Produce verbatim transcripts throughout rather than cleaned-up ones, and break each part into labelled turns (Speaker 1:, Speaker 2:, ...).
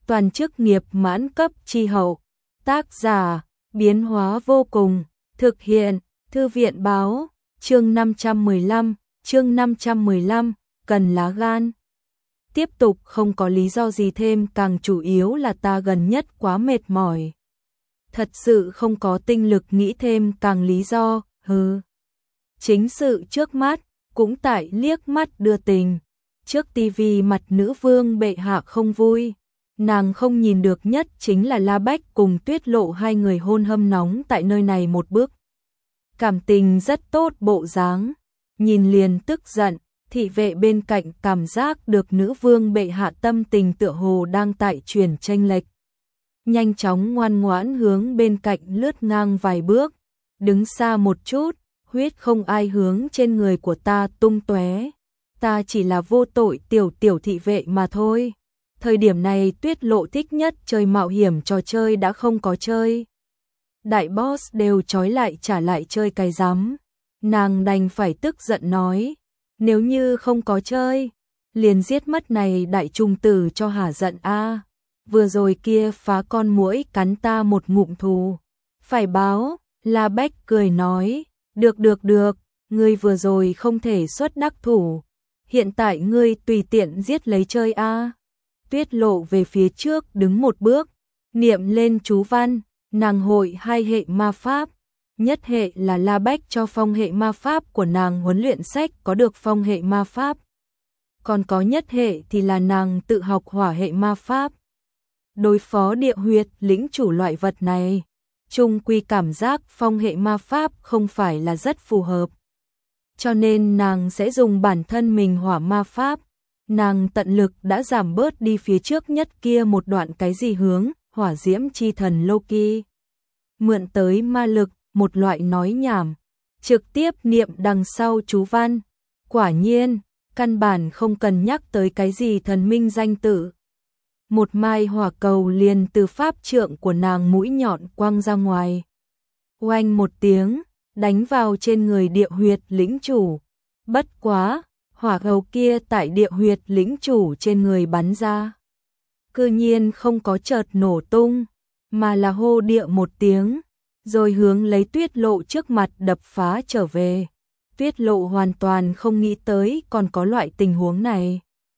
Speaker 1: toàn chức nghiệp mãn cấp chi hậu. Tác giả, biến hóa vô cùng, thực hiện, thư viện báo, chương năm trăm mười lăm, chương năm trăm mười lăm, cần lá gan. Tiếp tục không có lý do gì thêm, càng chủ yếu là ta gần nhất quá mệt mỏi. Thật sự không có tinh lực nghĩ thêm càng lý do, hừ. Chính sự trước mắt, cũng tại liếc mắt đưa tình. Trước tivi mặt nữ vương bệ hạ không vui. Nàng không nhìn được nhất chính là La Bách cùng Tuyết Lộ hai người hôn hâm nóng tại nơi này một bước. Cảm tình rất tốt bộ dáng, nhìn liền tức giận, thị vệ bên cạnh cảm giác được nữ vương bệ hạ tâm tình tựa hồ đang tại chuyển chênh lệch. Nhanh chóng ngoan ngoãn hướng bên cạnh lướt ngang vài bước, đứng xa một chút, huyết không ai hướng trên người của ta tung tóe. Ta chỉ là vô tội tiểu tiểu thị vệ mà thôi. Thời điểm này Tuyết Lộ thích nhất chơi mạo hiểm trò chơi đã không có chơi. Đại boss đều trói lại trả lại chơi cái rắm. Nàng đành phải tức giận nói, nếu như không có chơi, liền giết mất này đại trùng tử cho hả giận a. Vừa rồi kia phá con muỗi cắn ta một ngụm thù. Phải báo, La Bách cười nói, được được được, ngươi vừa rồi không thể xuất đắc thủ. Hiện tại ngươi tùy tiện giết lấy chơi a. Tuyết Lộ về phía trước đứng một bước, niệm lên chú văn, nàng hội hai hệ ma pháp. Nhất hệ là La Bách cho phong hệ ma pháp của nàng huấn luyện sách có được phong hệ ma pháp. Còn có nhất hệ thì là nàng tự học hỏa hệ ma pháp. Đối phó địa huyệt lĩnh chủ loại vật này, chung quy cảm giác phong hệ ma pháp không phải là rất phù hợp. Cho nên nàng sẽ dùng bản thân mình hỏa ma pháp. Nàng tận lực đã giảm bớt đi phía trước nhất kia một đoạn cái gì hướng, hỏa diễm chi thần Loki. Mượn tới ma lực, một loại nói nhảm, trực tiếp niệm đằng sau chú văn. Quả nhiên, căn bản không cần nhắc tới cái gì thần minh danh tự. Một mai hỏa cầu liền từ pháp trượng của nàng mũi nhọn quăng ra ngoài. Oanh một tiếng, đánh vào trên người địa huyệt lĩnh chủ. Bất quá, hỏa cầu kia tại địa huyệt lĩnh chủ trên người bắn ra. Cư nhiên không có chợt nổ tung, mà là hô địa một tiếng, rồi hướng lấy Tuyết Lộ trước mặt đập phá trở về. Tuyết Lộ hoàn toàn không nghĩ tới còn có loại tình huống này.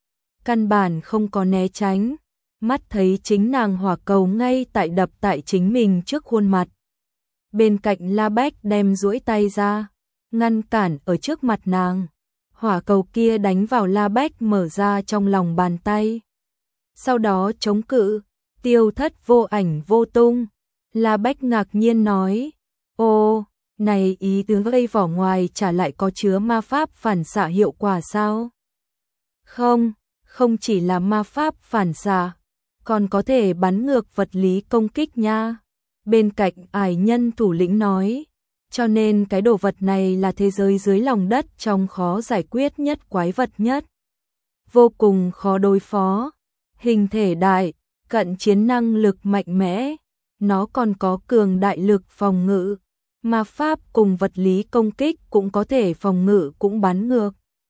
Speaker 1: Căn bản không có né tránh, mắt thấy chính nàng hỏa cầu ngay tại đập tại chính mình trước khuôn mặt. Bên cạnh La Bách đem duỗi tay ra, ngăn cản ở trước mặt nàng. Hỏa cầu kia đánh vào La Bách mở ra trong lòng bàn tay. Sau đó chống cự, tiêu thất vô ảnh vô tung. La Bách ngạc nhiên nói, ô, này ý tướng gây vỏ ngoài chả lại có chứa ma pháp phản xạ hiệu quả sao? Không, không chỉ là ma pháp phản xạ, còn có thể bắn ngược vật lý công kích nha. Bên cạnh ải nhân thủ lĩnh nói, cho nên cái đồ vật này là thế giới dưới lòng đất trong khó giải quyết nhất quái vật nhất. Vô cùng khó đối phó, hình thể đại, cận chiến năng lực mạnh mẽ, nó còn có cường đại lực phòng ngự, ma pháp cùng vật lý công kích cũng có thể phòng ngự cũng bắn ngược.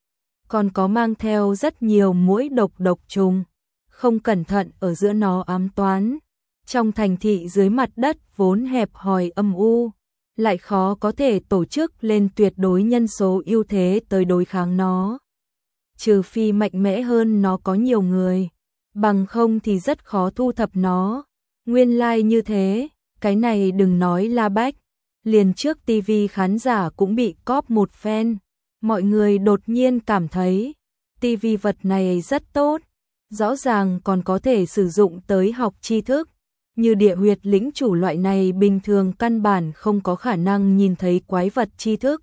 Speaker 1: Còn có mang theo rất nhiều muỗi độc độc trùng, không cẩn thận ở giữa nó ám toán. Trong thành thị dưới mặt đất vốn hẹp hòi âm u, lại khó có thể tổ chức lên tuyệt đối nhân số ưu thế tới đối kháng nó. Trừ phi mạnh mẽ hơn nó có nhiều người, bằng không thì rất khó thu thập nó. Nguyên lai like như thế, cái này đừng nói La Bách, liền trước tivi khán giả cũng bị cóp một phen. Mọi người đột nhiên cảm thấy tivi vật này rất tốt, rõ ràng còn có thể sử dụng tới học tri thức. Như địa huyệt lĩnh chủ loại này bình thường căn bản không có khả năng nhìn thấy quái vật tri thức.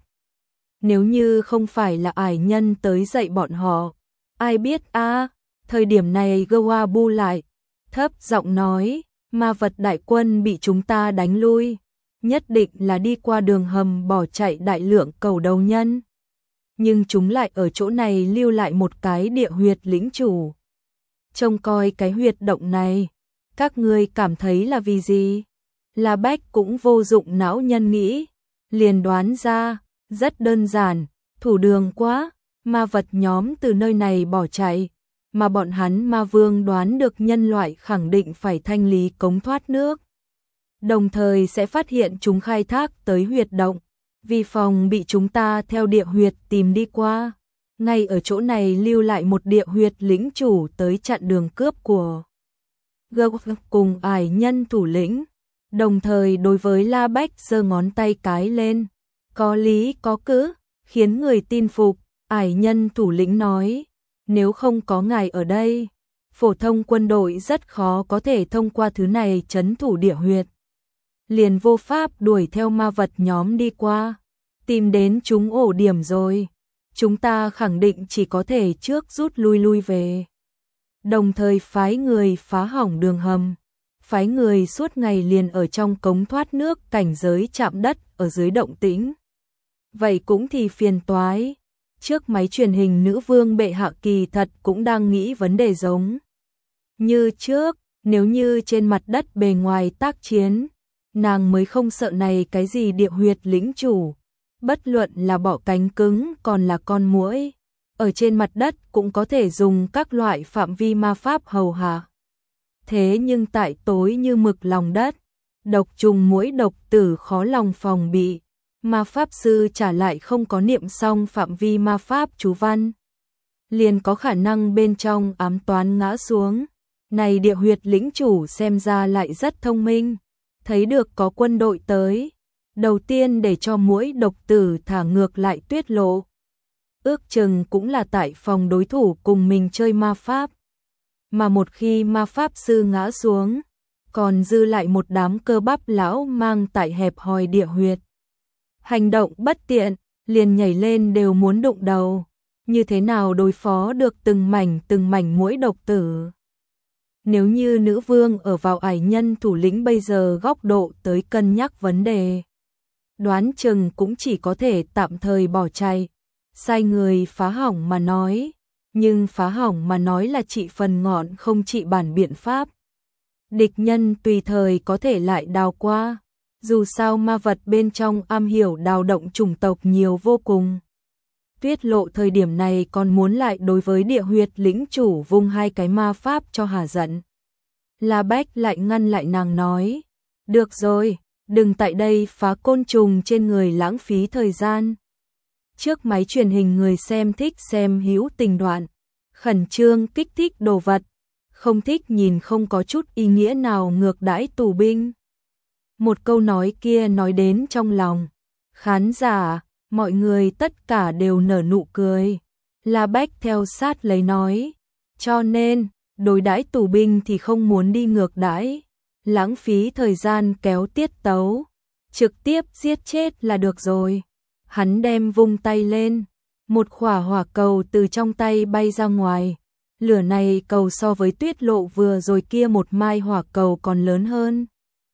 Speaker 1: Nếu như không phải là ải nhân tới dạy bọn họ, ai biết a à, thời điểm này Goa bu lại, thấp giọng nói, ma vật đại quân bị chúng ta đánh lui, nhất định là đi qua đường hầm bỏ chạy đại lượng cầu đầu nhân. Nhưng chúng lại ở chỗ này lưu lại một cái địa huyệt lĩnh chủ. Trông coi cái huyệt động này, các ngươi cảm thấy là vì gì? La Bách cũng vô dụng não nhân nghĩ, liền đoán ra, rất đơn giản, thủ đường quá, ma vật nhóm từ nơi này bỏ chạy, mà bọn hắn ma vương đoán được nhân loại khẳng định phải thanh lý cống thoát nước. Đồng thời sẽ phát hiện chúng khai thác tới huyệt động, vì phòng bị chúng ta theo địa huyệt tìm đi qua. Ngay ở chỗ này lưu lại một địa huyệt lĩnh chủ tới chặn đường cướp của G cùng ải nhân thủ lĩnh. Đồng thời đối với La Bách giơ ngón tay cái lên, có lý có cữ, khiến người tin phục. Ải nhân thủ lĩnh nói, nếu không có ngài ở đây, phổ thông quân đội rất khó có thể thông qua thứ này trấn thủ địa huyệt. Liền vô pháp đuổi theo ma vật nhóm đi qua, tìm đến chúng ổ điểm rồi. Chúng ta khẳng định chỉ có thể trước rút lui lui về. Đồng thời phái người phá hỏng đường hầm, phái người suốt ngày liền ở trong cống thoát nước cảnh giới chạm đất ở dưới động tĩnh. Vậy cũng thì phiền toái. Trước máy truyền hình nữ vương bệ hạ kỳ thật cũng đang nghĩ vấn đề giống như trước, nếu như trên mặt đất bề ngoài tác chiến, nàng mới không sợ này cái gì địa huyệt lĩnh chủ, bất luận là bỏ cánh cứng còn là con muỗi, ở trên mặt đất cũng có thể dùng các loại phạm vi ma pháp hầu hạ. Thế nhưng tại tối như mực lòng đất, độc trùng muỗi độc tử khó lòng phòng bị. Ma pháp sư trả lại không có niệm xong phạm vi ma pháp chú văn, liền có khả năng bên trong ám toán ngã xuống. Này địa huyệt lĩnh chủ xem ra lại rất thông minh, thấy được có quân đội tới, đầu tiên để cho muỗi độc tử thả ngược lại tuyết lộ. Ước chừng cũng là tại phòng đối thủ cùng mình chơi ma pháp. Mà một khi ma pháp sư ngã xuống, còn dư lại một đám cơ bắp lão mang tại hẹp hòi địa huyệt. Hành động bất tiện, liền nhảy lên đều muốn đụng đầu. Như thế nào đối phó được từng mảnh từng mảnh muỗi độc tử? Nếu như nữ vương ở vào ải nhân thủ lĩnh bây giờ góc độ tới cân nhắc vấn đề, đoán chừng cũng chỉ có thể tạm thời bỏ chạy, sai người phá hỏng mà nói. Nhưng phá hỏng mà nói là trị phần ngọn không trị bản biện pháp. Địch nhân tùy thời có thể lại đào qua. Dù sao ma vật bên trong am hiểu đào động chủng tộc nhiều vô cùng. Tuyết lộ thời điểm này còn muốn lại đối với địa huyệt lĩnh chủ vung hai cái ma pháp cho hả giận. La Bách lại ngăn lại nàng nói, được rồi, đừng tại đây phá côn trùng trên người lãng phí thời gian. Trước máy truyền hình người xem thích xem hữu tình đoạn, khẩn trương kích thích đồ vật, không thích nhìn không có chút ý nghĩa nào ngược đãi tù binh. Một câu nói kia nói đến trong lòng khán giả, mọi người tất cả đều nở nụ cười. La Bách theo sát lấy nói, cho nên, đối đãi tù binh thì không muốn đi ngược đãi, lãng phí thời gian kéo tiết tấu, trực tiếp giết chết là được rồi. Hắn đem vung tay lên, một quả hỏa cầu từ trong tay bay ra ngoài. Lửa này cầu so với tuyết lộ vừa rồi kia một mai hỏa cầu còn lớn hơn,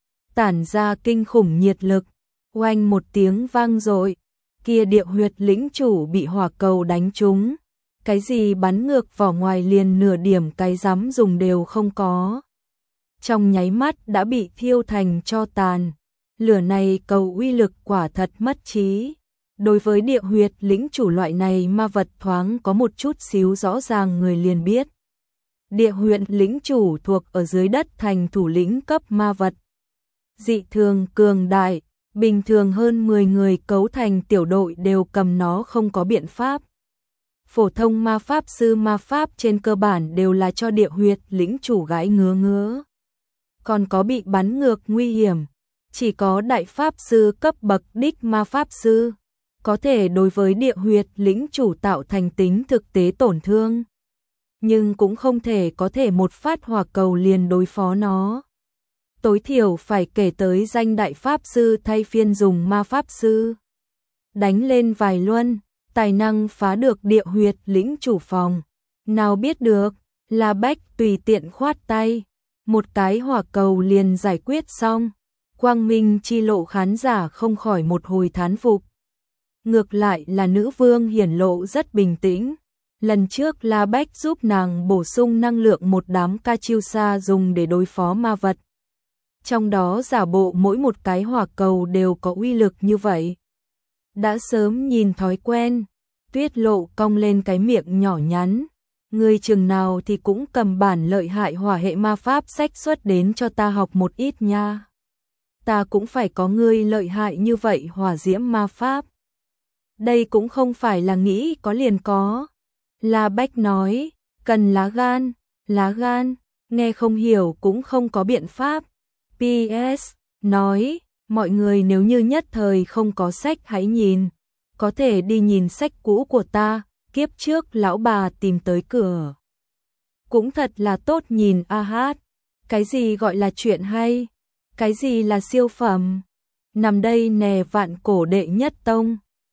Speaker 1: tản ra kinh khủng nhiệt lực. Oanh một tiếng vang dội, kia địa huyệt lĩnh chủ bị hỏa cầu đánh trúng, cái gì bắn ngược vỏ ngoài liền nửa điểm cái dám dùng đều không có, trong nháy mắt đã bị thiêu thành tro tàn. Lửa này cầu uy lực quả thật mất trí. Đối với địa huyệt lĩnh chủ loại này ma vật thoáng có một chút xíu rõ ràng người liền biết. Địa huyệt lĩnh chủ thuộc ở dưới đất thành thủ lĩnh cấp ma vật. Dị thường cường đại, bình thường hơn mười người cấu thành tiểu đội đều cầm nó không có biện pháp. Phổ thông ma pháp sư ma pháp trên cơ bản đều là cho địa huyệt lĩnh chủ gãi ngứa ngứa. Còn có bị bắn ngược nguy hiểm, chỉ có đại pháp sư cấp bậc đích ma pháp sư có thể đối với địa huyệt lĩnh chủ tạo thành tính thực tế tổn thương. Nhưng cũng không thể có thể một phát hỏa cầu liền đối phó nó. Tối thiểu phải kể tới danh đại pháp sư thay phiên dùng ma pháp sư. Đánh lên vài luân, tài năng phá được địa huyệt lĩnh chủ phòng. Nào biết được, La Bách tùy tiện khoát tay, một cái hỏa cầu liền giải quyết xong. Quang minh chi lộ khán giả không khỏi một hồi thán phục. Ngược lại là nữ vương hiển lộ rất bình tĩnh. Lần trước La Bách giúp nàng bổ sung năng lượng một đám ca chiêu sa dùng để đối phó ma vật. Trong đó giả bộ mỗi một cái hỏa cầu đều có uy lực như vậy. Đã sớm nhìn thói quen, tuyết lộ cong lên cái miệng nhỏ nhắn. Ngươi chừng nào thì cũng cầm bản lợi hại hỏa hệ ma pháp sách xuất đến cho ta học một ít nha. Ta cũng phải có ngươi lợi hại như vậy hỏa diễm ma pháp. Đây cũng không phải là nghĩ có liền có. La Bách nói, cần lá gan, lá gan, nghe không hiểu cũng không có biện pháp. pê ét, nói, mọi người nếu như nhất thời không có sách hãy nhìn, có thể đi nhìn sách cũ của ta, kiếp trước lão bà tìm tới cửa. Cũng thật là tốt nhìn a hát, cái gì gọi là chuyện hay, cái gì là siêu phẩm, nằm đây nè vạn cổ đệ nhất tông.